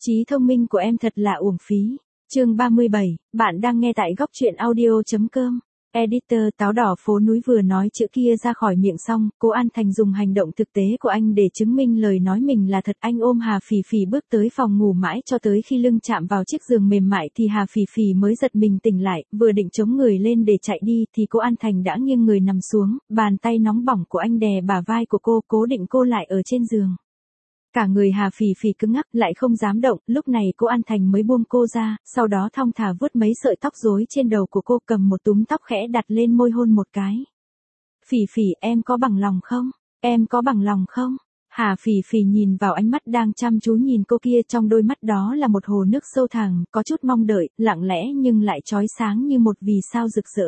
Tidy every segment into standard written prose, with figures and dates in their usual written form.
Trí thông minh của em thật là uổng phí. Chương 37, bạn đang nghe tại góc truyện audio.com. Editor Táo đỏ phố núi vừa nói chữ kia ra khỏi miệng xong, Cố An Thành dùng hành động thực tế của anh để chứng minh lời nói mình là thật. Anh ôm Hà Phỉ Phỉ bước tới phòng ngủ mãi cho tới khi lưng chạm vào chiếc giường mềm mại thì Hà Phỉ Phỉ mới giật mình tỉnh lại, vừa định chống người lên để chạy đi thì Cố An Thành đã nghiêng người nằm xuống, bàn tay nóng bỏng của anh đè bả vai của cô, cố định cô lại ở trên giường. Cả người Hà Phỉ Phỉ cứng ngắc, lại không dám động, lúc này Cố An Thành mới buông cô ra, sau đó thong thả vuốt mấy sợi tóc rối trên đầu của cô, cầm một túm tóc khẽ đặt lên môi hôn một cái. Phỉ Phỉ, em có bằng lòng không? Em có bằng lòng không? Hà Phỉ Phỉ nhìn vào ánh mắt đang chăm chú nhìn cô kia, trong đôi mắt đó là một hồ nước sâu thẳm, có chút mong đợi, lặng lẽ nhưng lại chói sáng như một vì sao rực rỡ.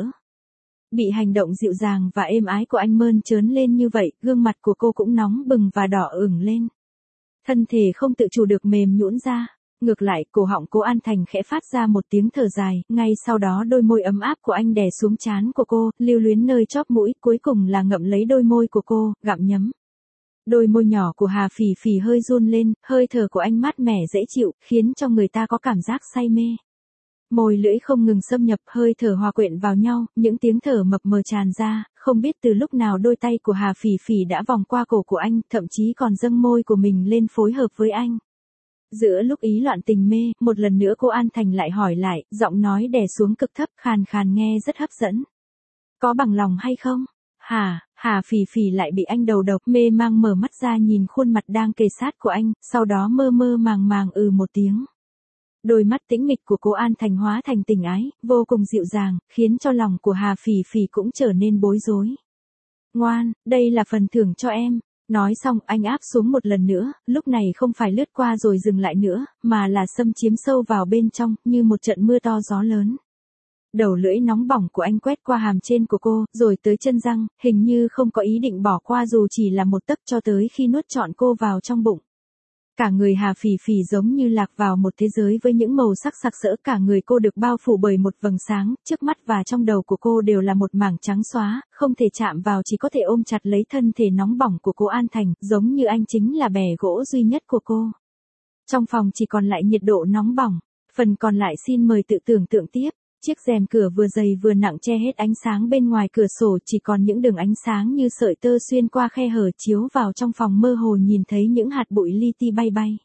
Bị hành động dịu dàng và êm ái của anh mơn trớn lên như vậy, gương mặt của cô cũng nóng bừng và đỏ ửng lên. Thân thể không tự chủ được mềm nhũn ra. Ngược lại, cổ họng Cố An Thành khẽ phát ra một tiếng thở dài, ngay sau đó đôi môi ấm áp của anh đè xuống trán của cô, lưu luyến nơi chóp mũi, cuối cùng là ngậm lấy đôi môi của cô, gặm nhấm. Đôi môi nhỏ của Hà Phỉ Phỉ hơi run lên, hơi thở của anh mát mẻ dễ chịu, khiến cho người ta có cảm giác say mê. Môi lưỡi không ngừng xâm nhập, hơi thở hòa quyện vào nhau, những tiếng thở mập mờ tràn ra, không biết từ lúc nào đôi tay của Hà Phỉ Phỉ đã vòng qua cổ của anh, thậm chí còn dâng môi của mình lên phối hợp với anh. Giữa lúc ý loạn tình mê, một lần nữa Cố An Thành lại hỏi lại, giọng nói đè xuống cực thấp, khàn khàn nghe rất hấp dẫn. Có bằng lòng hay không? Hà Phỉ Phỉ lại bị anh đầu độc, mê mang mở mắt ra nhìn khuôn mặt đang kề sát của anh, sau đó mơ mơ màng màng một tiếng. Đôi mắt tĩnh mịch của Cố An Thành hóa thành tình ái, vô cùng dịu dàng, khiến cho lòng của Hà Phỉ Phỉ cũng trở nên bối rối. Ngoan, đây là phần thưởng cho em. Nói xong, anh áp xuống một lần nữa, lúc này không phải lướt qua rồi dừng lại nữa, mà là xâm chiếm sâu vào bên trong, như một trận mưa to gió lớn. Đầu lưỡi nóng bỏng của anh quét qua hàm trên của cô, rồi tới chân răng, hình như không có ý định bỏ qua dù chỉ là một tấc, cho tới khi nuốt trọn cô vào trong bụng. Cả người Hà Phỉ Phỉ giống như lạc vào một thế giới với những màu sắc sặc sỡ, cả người cô được bao phủ bởi một vầng sáng, trước mắt và trong đầu của cô đều là một mảng trắng xóa, không thể chạm vào, chỉ có thể ôm chặt lấy thân thể nóng bỏng của Cố An Thành, giống như anh chính là bè gỗ duy nhất của cô. Trong phòng chỉ còn lại nhiệt độ nóng bỏng, phần còn lại xin mời tự tưởng tượng tiếp. Chiếc rèm cửa vừa dày vừa nặng che hết ánh sáng bên ngoài cửa sổ, chỉ còn những đường ánh sáng như sợi tơ xuyên qua khe hở chiếu vào trong phòng, mơ hồ nhìn thấy những hạt bụi li ti bay bay.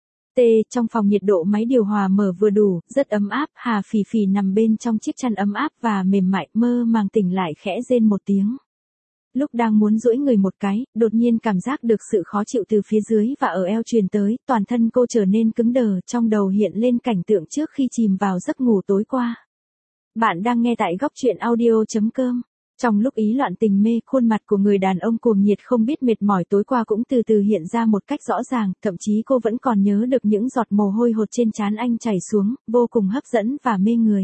Trong phòng nhiệt độ máy điều hòa mở vừa đủ, rất ấm áp, Hà Phỉ Phỉ nằm bên trong chiếc chăn ấm áp và mềm mại, mơ màng tỉnh lại khẽ rên một tiếng. Lúc đang muốn duỗi người một cái, đột nhiên cảm giác được sự khó chịu từ phía dưới và ở eo truyền tới, toàn thân cô trở nên cứng đờ, trong đầu hiện lên cảnh tượng trước khi chìm vào giấc ngủ tối qua. Bạn đang nghe tại góc truyện audio.com. Trong lúc ý loạn tình mê, khuôn mặt của người đàn ông cuồng nhiệt không biết mệt mỏi tối qua cũng từ từ hiện ra một cách rõ ràng, thậm chí cô vẫn còn nhớ được những giọt mồ hôi hột trên trán anh chảy xuống, vô cùng hấp dẫn và mê người.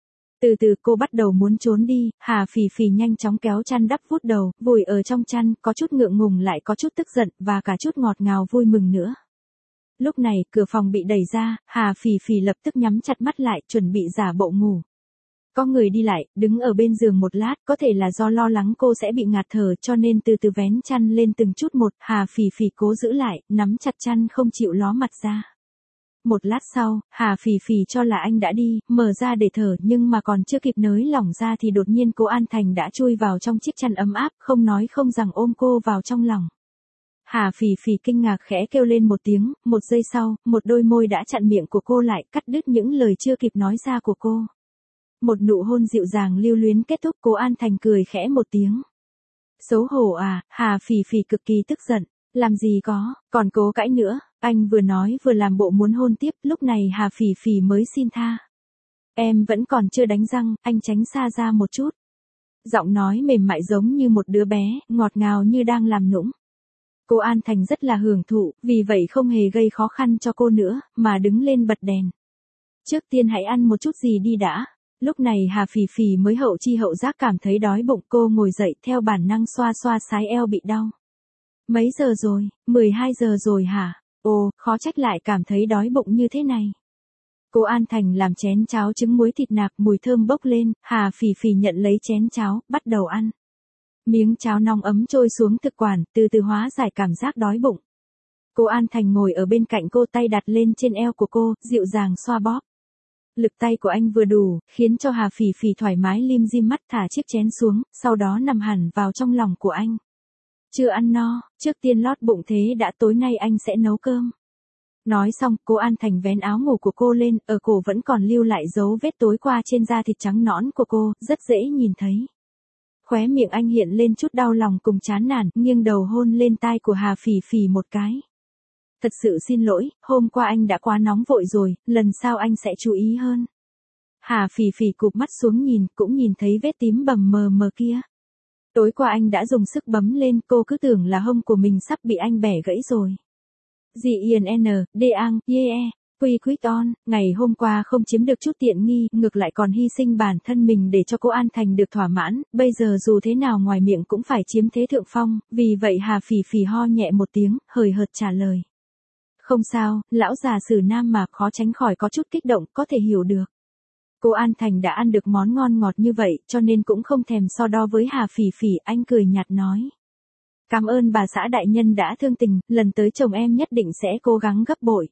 Từ từ cô bắt đầu muốn trốn đi, Hà Phỉ Phỉ nhanh chóng kéo chăn đắp vuốt đầu, vùi ở trong chăn, có chút ngượng ngùng lại có chút tức giận, và cả chút ngọt ngào vui mừng nữa. Lúc này, cửa phòng bị đẩy ra, Hà Phỉ Phỉ lập tức nhắm chặt mắt lại, chuẩn bị giả bộ ngủ. Có người đi lại, đứng ở bên giường một lát, có thể là do lo lắng cô sẽ bị ngạt thở cho nên từ từ vén chăn lên từng chút một, Hà Phỉ Phỉ cố giữ lại, nắm chặt chăn không chịu ló mặt ra. Một lát sau, Hà Phỉ Phỉ cho là anh đã đi, mở ra để thở, nhưng mà còn chưa kịp nới lỏng ra thì đột nhiên Cố An Thành đã chui vào trong chiếc chăn ấm áp, không nói không rằng ôm cô vào trong lòng. Hà Phỉ Phỉ kinh ngạc khẽ kêu lên một tiếng, một giây sau, một đôi môi đã chặn miệng của cô lại, cắt đứt những lời chưa kịp nói ra của cô. Một nụ hôn dịu dàng lưu luyến kết thúc, Cố An Thành cười khẽ một tiếng. Xấu hổ à, Hà Phỉ Phỉ cực kỳ tức giận, làm gì có, còn cố cãi nữa, anh vừa nói vừa làm bộ muốn hôn tiếp, lúc này Hà Phỉ Phỉ mới xin tha. Em vẫn còn chưa đánh răng, anh tránh xa ra một chút. Giọng nói mềm mại giống như một đứa bé, ngọt ngào như đang làm nũng. Cố An Thành rất là hưởng thụ, vì vậy không hề gây khó khăn cho cô nữa, mà đứng lên bật đèn. Trước tiên hãy ăn một chút gì đi đã. Lúc này Hà Phỉ Phỉ mới hậu chi hậu giác cảm thấy đói bụng, cô ngồi dậy theo bản năng xoa xoa sái eo bị đau. Mấy giờ rồi, 12 giờ rồi hả? Ồ, khó trách lại cảm thấy đói bụng như thế này. Cố An Thành làm chén cháo trứng muối thịt nạc, mùi thơm bốc lên, Hà Phỉ Phỉ nhận lấy chén cháo, bắt đầu ăn. Miếng cháo nóng ấm trôi xuống thực quản, từ từ hóa giải cảm giác đói bụng. Cô An Thành ngồi ở bên cạnh cô, tay đặt lên trên eo của cô, dịu dàng xoa bóp. Lực tay của anh vừa đủ, khiến cho Hà Phỉ Phỉ thoải mái lim dim mắt, thả chiếc chén xuống, sau đó nằm hẳn vào trong lòng của anh. Chưa ăn no, trước tiên lót bụng thế đã, tối nay anh sẽ nấu cơm. Nói xong, cô An Thành vén áo ngủ của cô lên, ở cổ vẫn còn lưu lại dấu vết tối qua trên da thịt trắng nõn của cô, rất dễ nhìn thấy. Khóe miệng anh hiện lên chút đau lòng cùng chán nản, nghiêng đầu hôn lên tai của Hà Phỉ Phỉ một cái. Thật sự xin lỗi, hôm qua anh đã quá nóng vội rồi, lần sau anh sẽ chú ý hơn. Hà Phỉ Phỉ cụp mắt xuống nhìn, cũng nhìn thấy vết tím bầm mờ mờ kia. Tối qua anh đã dùng sức bấm lên, cô cứ tưởng là hông của mình sắp bị anh bẻ gãy rồi. Deang, yeah, quick on, ngày hôm qua không chiếm được chút tiện nghi, ngược lại còn hy sinh bản thân mình để cho cô An Thành được thỏa mãn, bây giờ dù thế nào ngoài miệng cũng phải chiếm thế thượng phong, vì vậy Hà Phỉ Phỉ ho nhẹ một tiếng, hời hợt trả lời. Không sao, lão già xử nam mà, khó tránh khỏi có chút kích động, có thể hiểu được. Cô An Thành đã ăn được món ngon ngọt như vậy, cho nên cũng không thèm so đo với Hà Phỉ Phỉ, anh cười nhạt nói. Cảm ơn bà xã đại nhân đã thương tình, lần tới chồng em nhất định sẽ cố gắng gấp bội.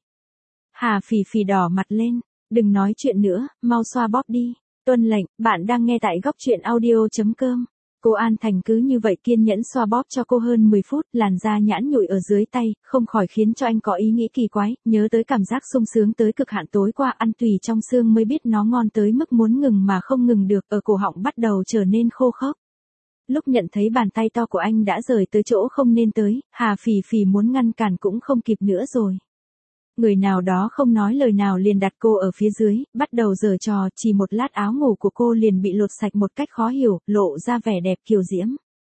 Hà Phỉ Phỉ đỏ mặt lên, đừng nói chuyện nữa, mau xoa bóp đi. Tuân lệnh, bạn đang nghe tại góc truyện audio.com. Cô An Thành cứ như vậy kiên nhẫn xoa bóp cho cô hơn 10 phút, làn da nhẵn nhụi ở dưới tay, không khỏi khiến cho anh có ý nghĩ kỳ quái, nhớ tới cảm giác sung sướng tới cực hạn tối qua ăn tùy trong xương mới biết nó ngon tới mức muốn ngừng mà không ngừng được, ở cổ họng bắt đầu trở nên khô khốc. Lúc nhận thấy bàn tay to của anh đã rời tới chỗ không nên tới, Hà Phỉ Phỉ muốn ngăn cản cũng không kịp nữa rồi. Người nào đó không nói lời nào liền đặt cô ở phía dưới, bắt đầu giở trò, chỉ một lát áo ngủ của cô liền bị lột sạch một cách khó hiểu, lộ ra vẻ đẹp kiều diễm.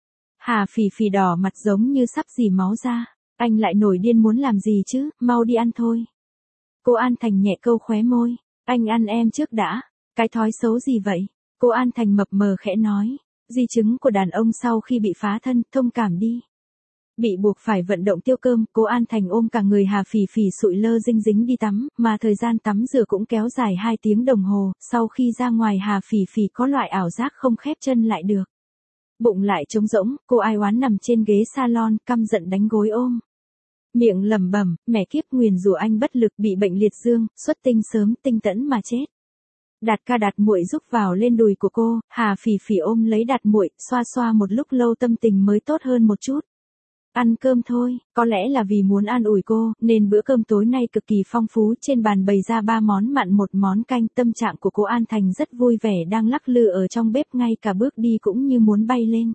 Hà Phỉ Phỉ đỏ mặt giống như sắp rỉ máu ra, anh lại nổi điên muốn làm gì chứ, mau đi ăn thôi. Cô An Thành nhẹ câu khóe môi, anh ăn em trước đã, cái thói xấu gì vậy? Cô An Thành mập mờ khẽ nói, di chứng của đàn ông sau khi bị phá thân, thông cảm đi. Bị buộc phải vận động tiêu cơm, cô An Thành ôm cả người Hà Phỉ Phỉ sụi lơ dinh dính đi tắm, mà thời gian tắm rửa cũng kéo dài 2 tiếng đồng hồ, sau khi ra ngoài Hà Phỉ Phỉ có loại ảo giác không khép chân lại được. Bụng lại trống rỗng, cô ai oán nằm trên ghế salon, căm giận đánh gối ôm. Miệng lẩm bẩm, mẹ kiếp nguyền rủa anh bất lực bị bệnh liệt dương, xuất tinh sớm, tinh tẫn mà chết. Đạt ca Đạt muội giúp vào lên đùi của cô, Hà Phỉ Phỉ ôm lấy Đạt muội, xoa xoa một lúc lâu tâm tình mới tốt hơn một chút. Ăn cơm thôi, có lẽ là vì muốn an ủi cô, nên bữa cơm tối nay cực kỳ phong phú, trên bàn bày ra 3 món mặn 1 món canh, tâm trạng của cô An Thành rất vui vẻ đang lắc lư ở trong bếp, ngay cả bước đi cũng như muốn bay lên.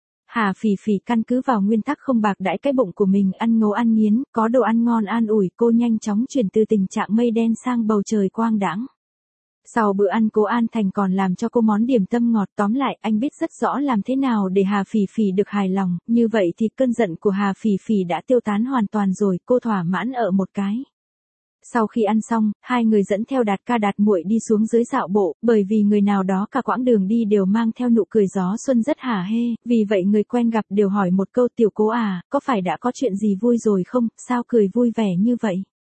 Hà Phỉ Phỉ căn cứ vào nguyên tắc không bạc đãi cái bụng của mình, ăn ngấu ăn nghiến, có đồ ăn ngon an ủi, cô nhanh chóng chuyển từ tình trạng mây đen sang bầu trời quang đãng. Sau bữa ăn cô An Thành còn làm cho cô món điểm tâm ngọt, tóm lại anh biết rất rõ làm thế nào để Hà Phỉ Phỉ được hài lòng, như vậy thì cơn giận của Hà Phỉ Phỉ đã tiêu tán hoàn toàn rồi, cô thỏa mãn ở một cái. Sau khi ăn xong, hai người dẫn theo Đạt ca Đạt muội đi xuống dưới dạo bộ, bởi vì người nào đó cả quãng đường đi đều mang theo nụ cười gió xuân rất hả hê, vì vậy người quen gặp đều hỏi một câu, tiểu cố à, có phải đã có chuyện gì vui rồi không, sao cười vui vẻ như vậy?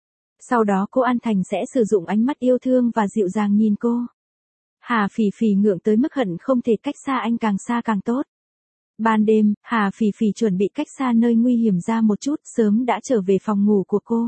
Sau đó cô An Thành sẽ sử dụng ánh mắt yêu thương và dịu dàng nhìn cô. Hà Phỉ Phỉ ngượng tới mức hận không thể cách xa càng tốt. Ban đêm, Hà Phỉ Phỉ chuẩn bị cách xa nơi nguy hiểm ra một chút, sớm đã trở về phòng ngủ của cô.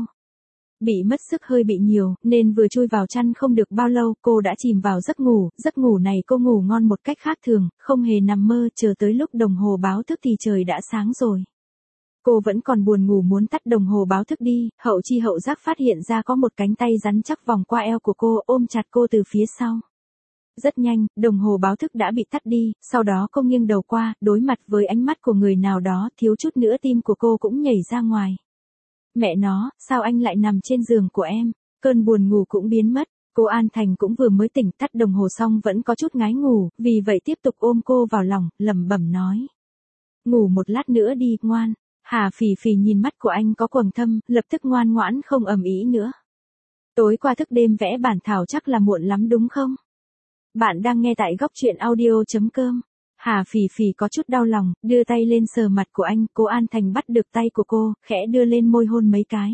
Bị mất sức hơi bị nhiều, nên vừa chui vào chăn không được bao lâu, cô đã chìm vào giấc ngủ này cô ngủ ngon một cách khác thường, không hề nằm mơ, chờ tới lúc đồng hồ báo thức thì trời đã sáng rồi. Cô vẫn còn buồn ngủ muốn tắt đồng hồ báo thức đi, hậu chi hậu giác phát hiện ra có một cánh tay rắn chắc vòng qua eo của cô, ôm chặt cô từ phía sau. Rất nhanh, đồng hồ báo thức đã bị tắt đi, sau đó cô nghiêng đầu qua, đối mặt với ánh mắt của người nào đó, thiếu chút nữa tim của cô cũng nhảy ra ngoài. Mẹ nó, sao anh lại nằm trên giường của em? Cơn buồn ngủ cũng biến mất, cô An Thành cũng vừa mới tỉnh, tắt đồng hồ xong vẫn có chút ngái ngủ, vì vậy tiếp tục ôm cô vào lòng, lẩm bẩm nói. Ngủ một lát nữa đi, ngoan. Hà Phỉ Phỉ nhìn mắt của anh có quầng thâm, lập tức ngoan ngoãn không ầm ĩ nữa. Tối qua thức đêm vẽ bản thảo chắc là muộn lắm đúng không? Bạn đang nghe tại góc truyện audio.com. Hà Phỉ Phỉ có chút đau lòng, đưa tay lên sờ mặt của anh, cô An Thành bắt được tay của cô, khẽ đưa lên môi hôn mấy cái.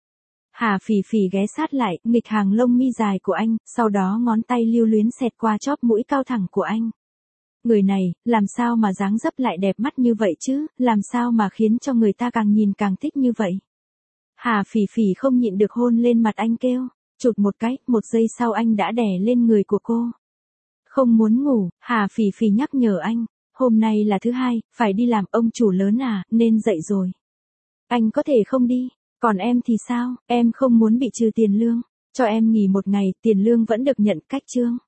Hà Phỉ Phỉ ghé sát lại, nghịch hàng lông mi dài của anh, sau đó ngón tay lưu luyến xẹt qua chóp mũi cao thẳng của anh. Người này, làm sao mà dáng dấp lại đẹp mắt như vậy chứ, làm sao mà khiến cho người ta càng nhìn càng thích như vậy. Hà Phỉ Phỉ không nhịn được hôn lên mặt anh kêu. Chụt một cái, 1 giây sau anh đã đè lên người của cô. Không muốn ngủ, Hà Phỉ Phỉ nhắc nhở anh. Hôm nay là thứ hai, phải đi làm, ông chủ lớn à, nên dậy rồi. Anh có thể không đi, còn em thì sao, em không muốn bị trừ tiền lương. Cho em nghỉ 1 ngày, tiền lương vẫn được nhận cách chương.